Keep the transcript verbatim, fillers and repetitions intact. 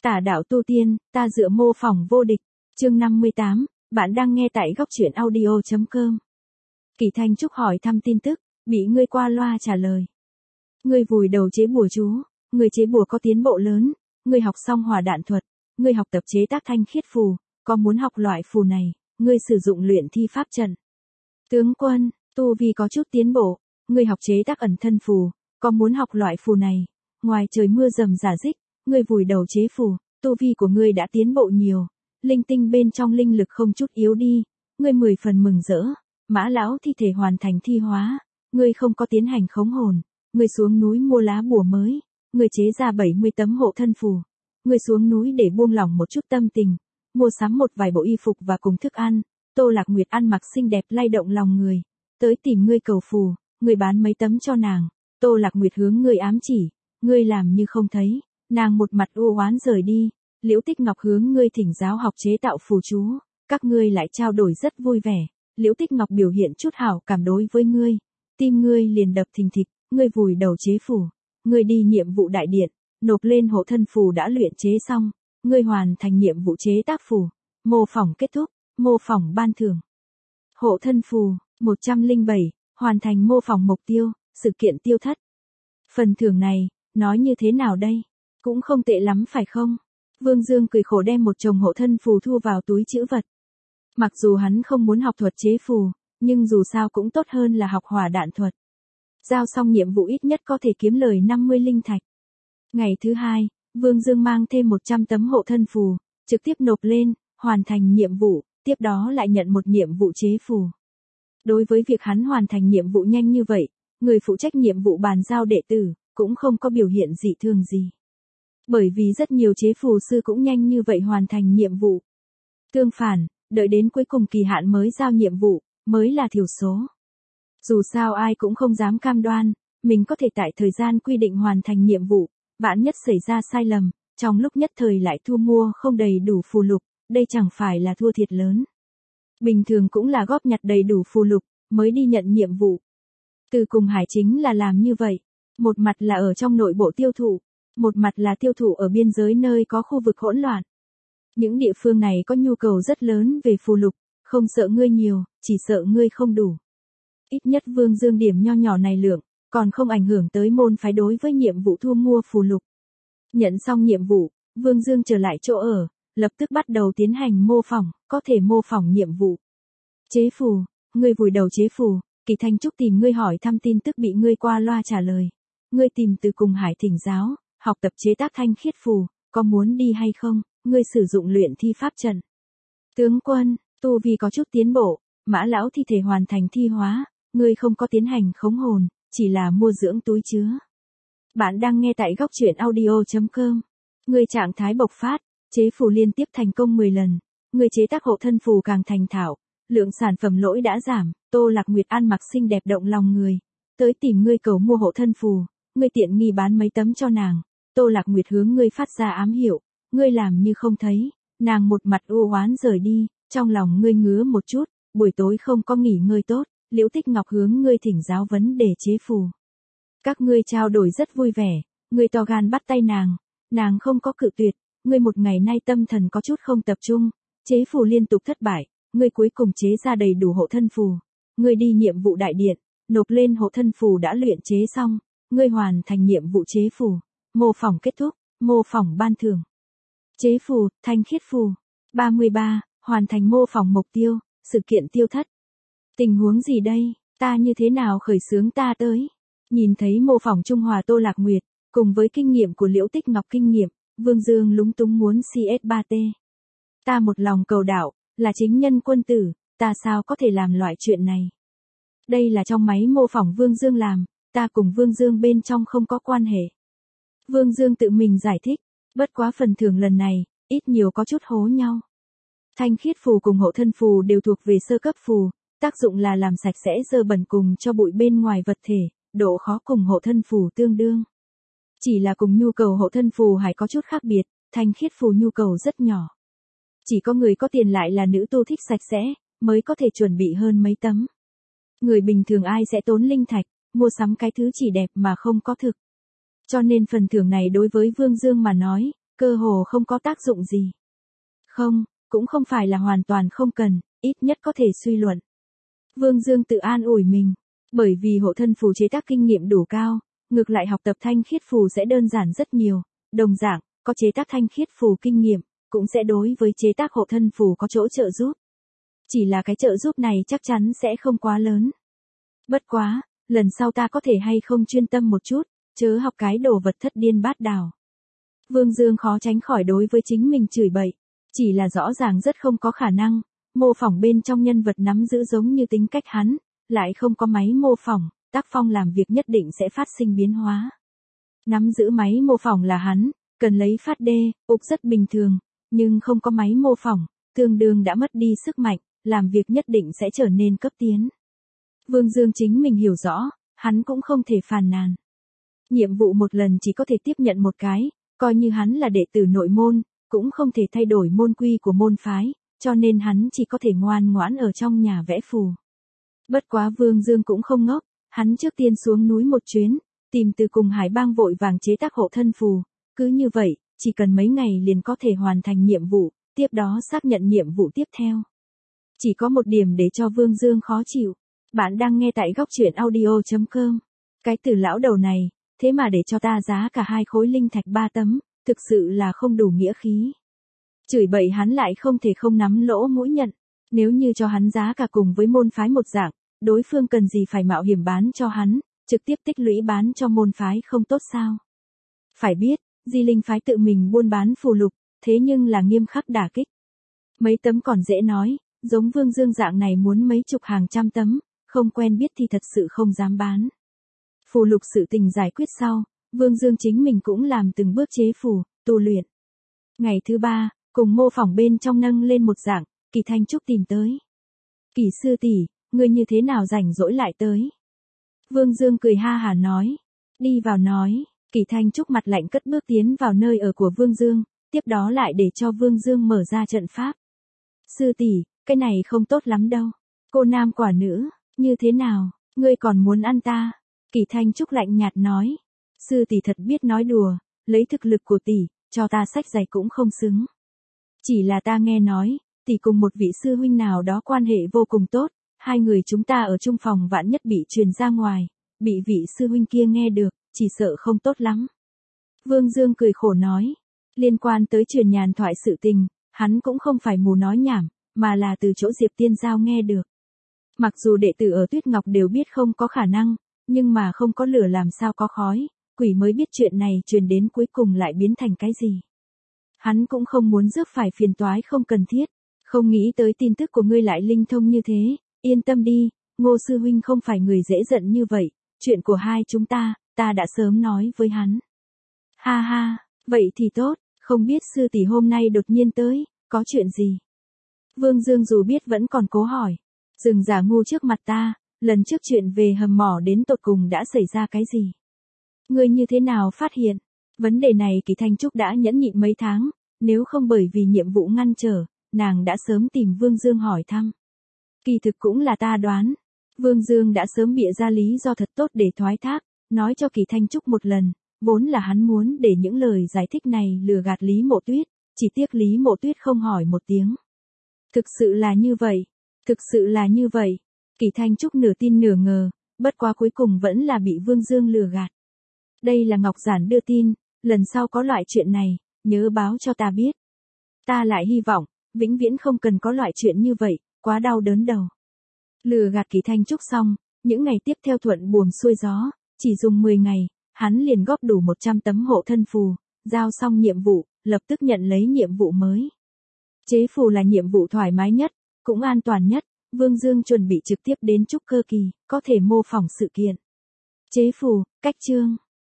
Tà đạo tu tiên, ta dựa mô phỏng vô địch. Chương năm mươi tám, bạn đang nghe tại góc truyện audio chấm com. Kỳ Thanh Trúc hỏi thăm tin tức, bị ngươi qua loa trả lời. Ngươi vùi đầu chế bùa chú, ngươi chế bùa có tiến bộ lớn, ngươi học xong hỏa đạn thuật, ngươi học tập chế tác thanh khiết phù, có muốn học loại phù này, ngươi sử dụng luyện thi pháp trận. Tướng quân, tu vi có chút tiến bộ, ngươi học chế tác ẩn thân phù, có muốn học loại phù này, ngoài trời mưa rầm rả rích, ngươi vùi đầu chế phù, tu vi của ngươi đã tiến bộ nhiều, linh tinh bên trong linh lực không chút yếu đi, ngươi mười phần mừng rỡ, Mã lão thi thể hoàn thành thi hóa, ngươi không có tiến hành khống hồn, ngươi xuống núi mua lá bùa mới, ngươi chế ra bảy mươi tấm hộ thân phù, ngươi xuống núi để buông lỏng một chút tâm tình, mua sắm một vài bộ y phục và cùng thức ăn, Tô Lạc Nguyệt ăn mặc xinh đẹp lay động lòng người, tới tìm ngươi cầu phù, ngươi bán mấy tấm cho nàng, Tô Lạc Nguyệt hướng ngươi ám chỉ, ngươi làm như không thấy, nàng một mặt u oán rời đi, Liễu Tích Ngọc hướng ngươi thỉnh giáo học chế tạo phù chú, các ngươi lại trao đổi rất vui vẻ, Liễu Tích Ngọc biểu hiện chút hảo cảm đối với ngươi, tim ngươi liền đập thình thịch, ngươi vùi đầu chế phù, ngươi đi nhiệm vụ đại điện, nộp lên hộ thân phù đã luyện chế xong, ngươi hoàn thành nhiệm vụ chế tác phù, mô phỏng kết thúc, mô phỏng ban thưởng. Hộ thân phù, một trăm lẻ bảy, hoàn thành mô phỏng mục tiêu, sự kiện tiêu thất. Phần thưởng này, nói như thế nào đây? Cũng không tệ lắm phải không? Vương Dương cười khổ đem một chồng hộ thân phù thu vào túi trữ vật. Mặc dù hắn không muốn học thuật chế phù, nhưng dù sao cũng tốt hơn là học hỏa đạn thuật. Giao xong nhiệm vụ ít nhất có thể kiếm lời năm mươi linh thạch. Ngày thứ hai, Vương Dương mang thêm một trăm tấm hộ thân phù, trực tiếp nộp lên, hoàn thành nhiệm vụ, tiếp đó lại nhận một nhiệm vụ chế phù. Đối với việc hắn hoàn thành nhiệm vụ nhanh như vậy, người phụ trách nhiệm vụ bàn giao đệ tử, cũng không có biểu hiện dị thường gì. Bởi vì rất nhiều chế phù sư cũng nhanh như vậy hoàn thành nhiệm vụ. Tương phản, đợi đến cuối cùng kỳ hạn mới giao nhiệm vụ, mới là thiểu số. Dù sao ai cũng không dám cam đoan, mình có thể tại thời gian quy định hoàn thành nhiệm vụ, vạn nhất xảy ra sai lầm, trong lúc nhất thời lại thu mua không đầy đủ phù lục, đây chẳng phải là thua thiệt lớn. Bình thường cũng là góp nhặt đầy đủ phù lục, mới đi nhận nhiệm vụ. Từ cùng Hải chính là làm như vậy, một mặt là ở trong nội bộ tiêu thụ, một mặt là tiêu thụ ở biên giới nơi có khu vực hỗn loạn. Những địa phương này có nhu cầu rất lớn về phù lục, không sợ ngươi nhiều, chỉ sợ ngươi không đủ. Ít nhất Vương Dương điểm nho nhỏ này lượng, còn không ảnh hưởng tới môn phái đối với nhiệm vụ thu mua phù lục. Nhận xong nhiệm vụ, Vương Dương trở lại chỗ ở, lập tức bắt đầu tiến hành mô phỏng, có thể mô phỏng nhiệm vụ. Chế phù, ngươi vùi đầu chế phù, Kỳ Thanh Trúc tìm ngươi hỏi thăm tin tức bị ngươi qua loa trả lời. Ngươi tìm từ cùng Hải thỉnh giáo, học tập chế tác thanh khiết phù, có muốn đi hay không, ngươi sử dụng luyện thi pháp trận. Tướng quân, tu vi có chút tiến bộ, Mã lão thi thể hoàn thành thi hóa, ngươi không có tiến hành khống hồn, chỉ là mua dưỡng túi chứa. Bạn đang nghe tại góc truyện audio chấm com. Ngươi trạng thái bộc phát, chế phù liên tiếp thành công mười lần, ngươi chế tác hộ thân phù càng thành thạo, lượng sản phẩm lỗi đã giảm, Tô Lạc Nguyệt ăn mặc xinh đẹp động lòng người, tới tìm ngươi cầu mua hộ thân phù, ngươi tiện nghi bán mấy tấm cho nàng, Tô Lạc Nguyệt hướng ngươi phát ra ám hiệu, ngươi làm như không thấy, nàng một mặt u oán rời đi, trong lòng ngươi ngứa một chút, buổi tối không có nghỉ ngơi tốt, Liễu Tích Ngọc hướng ngươi thỉnh giáo vấn đề chế phù. Các ngươi trao đổi rất vui vẻ, ngươi to gan bắt tay nàng, nàng không có cự tuyệt, ngươi một ngày nay tâm thần có chút không tập trung, chế phù liên tục thất bại, ngươi cuối cùng chế ra đầy đủ hộ thân phù, ngươi đi nhiệm vụ đại điện, nộp lên hộ thân phù đã luyện chế xong, ngươi hoàn thành nhiệm vụ chế phù, mô phỏng kết thúc, mô phỏng ban thưởng. Chế phù, thanh khiết phù. ba mươi ba, hoàn thành mô phỏng mục tiêu, sự kiện tiêu thất. Tình huống gì đây, ta như thế nào khởi xướng ta tới? Nhìn thấy mô phỏng Trung Hòa Tô Lạc Nguyệt, cùng với kinh nghiệm của Liễu Tích Ngọc kinh nghiệm, Vương Dương lúng túng muốn xê ét ba tê. Ta một lòng cầu đạo, là chính nhân quân tử, ta sao có thể làm loại chuyện này? Đây là trong máy mô phỏng Vương Dương làm, ta cùng Vương Dương bên trong không có quan hệ. Vương Dương tự mình giải thích, bất quá phần thưởng lần này, ít nhiều có chút hố nhau. Thanh khiết phù cùng hộ thân phù đều thuộc về sơ cấp phù, tác dụng là làm sạch sẽ dơ bẩn cùng cho bụi bên ngoài vật thể, độ khó cùng hộ thân phù tương đương. Chỉ là cùng nhu cầu hộ thân phù hay có chút khác biệt, thanh khiết phù nhu cầu rất nhỏ. Chỉ có người có tiền lại là nữ tu thích sạch sẽ, mới có thể chuẩn bị hơn mấy tấm. Người bình thường ai sẽ tốn linh thạch, mua sắm cái thứ chỉ đẹp mà không có thực. Cho nên phần thưởng này đối với Vương Dương mà nói, cơ hồ không có tác dụng gì. Không, cũng không phải là hoàn toàn không cần, ít nhất có thể suy luận. Vương Dương tự an ủi mình, bởi vì hộ thân phù chế tác kinh nghiệm đủ cao, ngược lại học tập thanh khiết phù sẽ đơn giản rất nhiều, đồng dạng, có chế tác thanh khiết phù kinh nghiệm, cũng sẽ đối với chế tác hộ thân phù có chỗ trợ giúp. Chỉ là cái trợ giúp này chắc chắn sẽ không quá lớn. Bất quá, lần sau ta có thể hay không chuyên tâm một chút, chớ học cái đồ vật thất điên bát đảo. Vương Dương khó tránh khỏi đối với chính mình chửi bậy, chỉ là rõ ràng rất không có khả năng, mô phỏng bên trong nhân vật nắm giữ giống như tính cách hắn, lại không có máy mô phỏng, tác phong làm việc nhất định sẽ phát sinh biến hóa. Nắm giữ máy mô phỏng là hắn, cần lấy phát đê, ục rất bình thường, nhưng không có máy mô phỏng, tương đương đã mất đi sức mạnh, làm việc nhất định sẽ trở nên cấp tiến. Vương Dương chính mình hiểu rõ, hắn cũng không thể phàn nàn. Nhiệm vụ một lần chỉ có thể tiếp nhận một cái, coi như hắn là đệ tử nội môn, cũng không thể thay đổi môn quy của môn phái, cho nên hắn chỉ có thể ngoan ngoãn ở trong nhà vẽ phù. Bất quá Vương Dương cũng không ngốc, hắn trước tiên xuống núi một chuyến, tìm từ cùng Hải Bang vội vàng chế tác hộ thân phù, cứ như vậy, chỉ cần mấy ngày liền có thể hoàn thành nhiệm vụ, tiếp đó xác nhận nhiệm vụ tiếp theo. Chỉ có một điểm để cho Vương Dương khó chịu. Bạn đang nghe tại góc truyện audio chấm com. Cái từ lão đầu này, thế mà để cho ta giá cả hai khối linh thạch ba tấm, thực sự là không đủ nghĩa khí. Chửi bậy hắn lại không thể không nắm lỗ mũi nhận. Nếu như cho hắn giá cả cùng với môn phái một dạng, đối phương cần gì phải mạo hiểm bán cho hắn, trực tiếp tích lũy bán cho môn phái không tốt sao? Phải biết, Di Linh phái tự mình buôn bán phù lục, thế nhưng là nghiêm khắc đả kích. Mấy tấm còn dễ nói, giống Vương Dương dạng này muốn mấy chục hàng trăm tấm, không quen biết thì thật sự không dám bán. Phù lục sự tình giải quyết sau, Vương Dương chính mình cũng làm từng bước chế phù, tu luyện. Ngày thứ ba, cùng mô phỏng bên trong nâng lên một dạng, Kỳ Thanh Trúc tìm tới. Kỳ sư tỷ, ngươi như thế nào rảnh rỗi lại tới? Vương Dương cười ha hả nói. Đi vào nói, Kỳ Thanh Trúc mặt lạnh cất bước tiến vào nơi ở của Vương Dương, tiếp đó lại để cho Vương Dương mở ra trận pháp. Sư tỷ, cái này không tốt lắm đâu. Cô nam quả nữ, như thế nào, ngươi còn muốn ăn ta? Kỳ Thanh Trúc lạnh nhạt nói. Sư tỷ thật biết nói đùa, lấy thực lực của tỷ, cho ta sách giày cũng không xứng. Chỉ là ta nghe nói, tỷ cùng một vị sư huynh nào đó quan hệ vô cùng tốt, hai người chúng ta ở chung phòng vạn nhất bị truyền ra ngoài, bị vị sư huynh kia nghe được, chỉ sợ không tốt lắm. Vương Dương cười khổ nói, liên quan tới truyền nhàn thoại sự tình, hắn cũng không phải mù nói nhảm, mà là từ chỗ Diệp Tiên Giao nghe được. Mặc dù đệ tử ở Tuyết Ngọc đều biết không có khả năng, nhưng mà không có lửa làm sao có khói, quỷ mới biết chuyện này truyền đến cuối cùng lại biến thành cái gì. Hắn cũng không muốn rước phải phiền toái không cần thiết, không nghĩ tới tin tức của ngươi lại linh thông như thế, yên tâm đi, Ngô sư huynh không phải người dễ giận như vậy, chuyện của hai chúng ta, ta đã sớm nói với hắn. Ha ha, vậy thì tốt, không biết sư tỷ hôm nay đột nhiên tới, có chuyện gì? Vương Dương dù biết vẫn còn cố hỏi, dừng giả ngu trước mặt ta, lần trước chuyện về hầm mỏ đến tột cùng đã xảy ra cái gì? Ngươi như thế nào phát hiện? Vấn đề này Kỳ Thanh Trúc đã nhẫn nhịn mấy tháng, nếu không bởi vì nhiệm vụ ngăn trở, nàng đã sớm tìm Vương Dương hỏi thăm. Kỳ thực cũng là ta đoán, Vương Dương đã sớm bịa ra lý do thật tốt để thoái thác, nói cho Kỳ Thanh Trúc một lần, vốn là hắn muốn để những lời giải thích này lừa gạt Lý Mộ Tuyết, chỉ tiếc Lý Mộ Tuyết không hỏi một tiếng. Thực sự là như vậy, thực sự là như vậy, Kỳ Thanh Trúc nửa tin nửa ngờ, bất quá cuối cùng vẫn là bị Vương Dương lừa gạt. Đây là Ngọc Giản đưa tin, lần sau có loại chuyện này, nhớ báo cho ta biết. Ta lại hy vọng, vĩnh viễn không cần có loại chuyện như vậy, quá đau đớn đầu. Lừa gạt Kỳ Thanh Trúc xong, những ngày tiếp theo thuận buồm xuôi gió, chỉ dùng mười ngày, hắn liền góp đủ một trăm tấm hộ thân phù, giao xong nhiệm vụ, lập tức nhận lấy nhiệm vụ mới. Chế phù là nhiệm vụ thoải mái nhất, cũng an toàn nhất, Vương Dương chuẩn bị trực tiếp đến trúc cơ kỳ, có thể mô phỏng sự kiện. Chế phù, cách chương.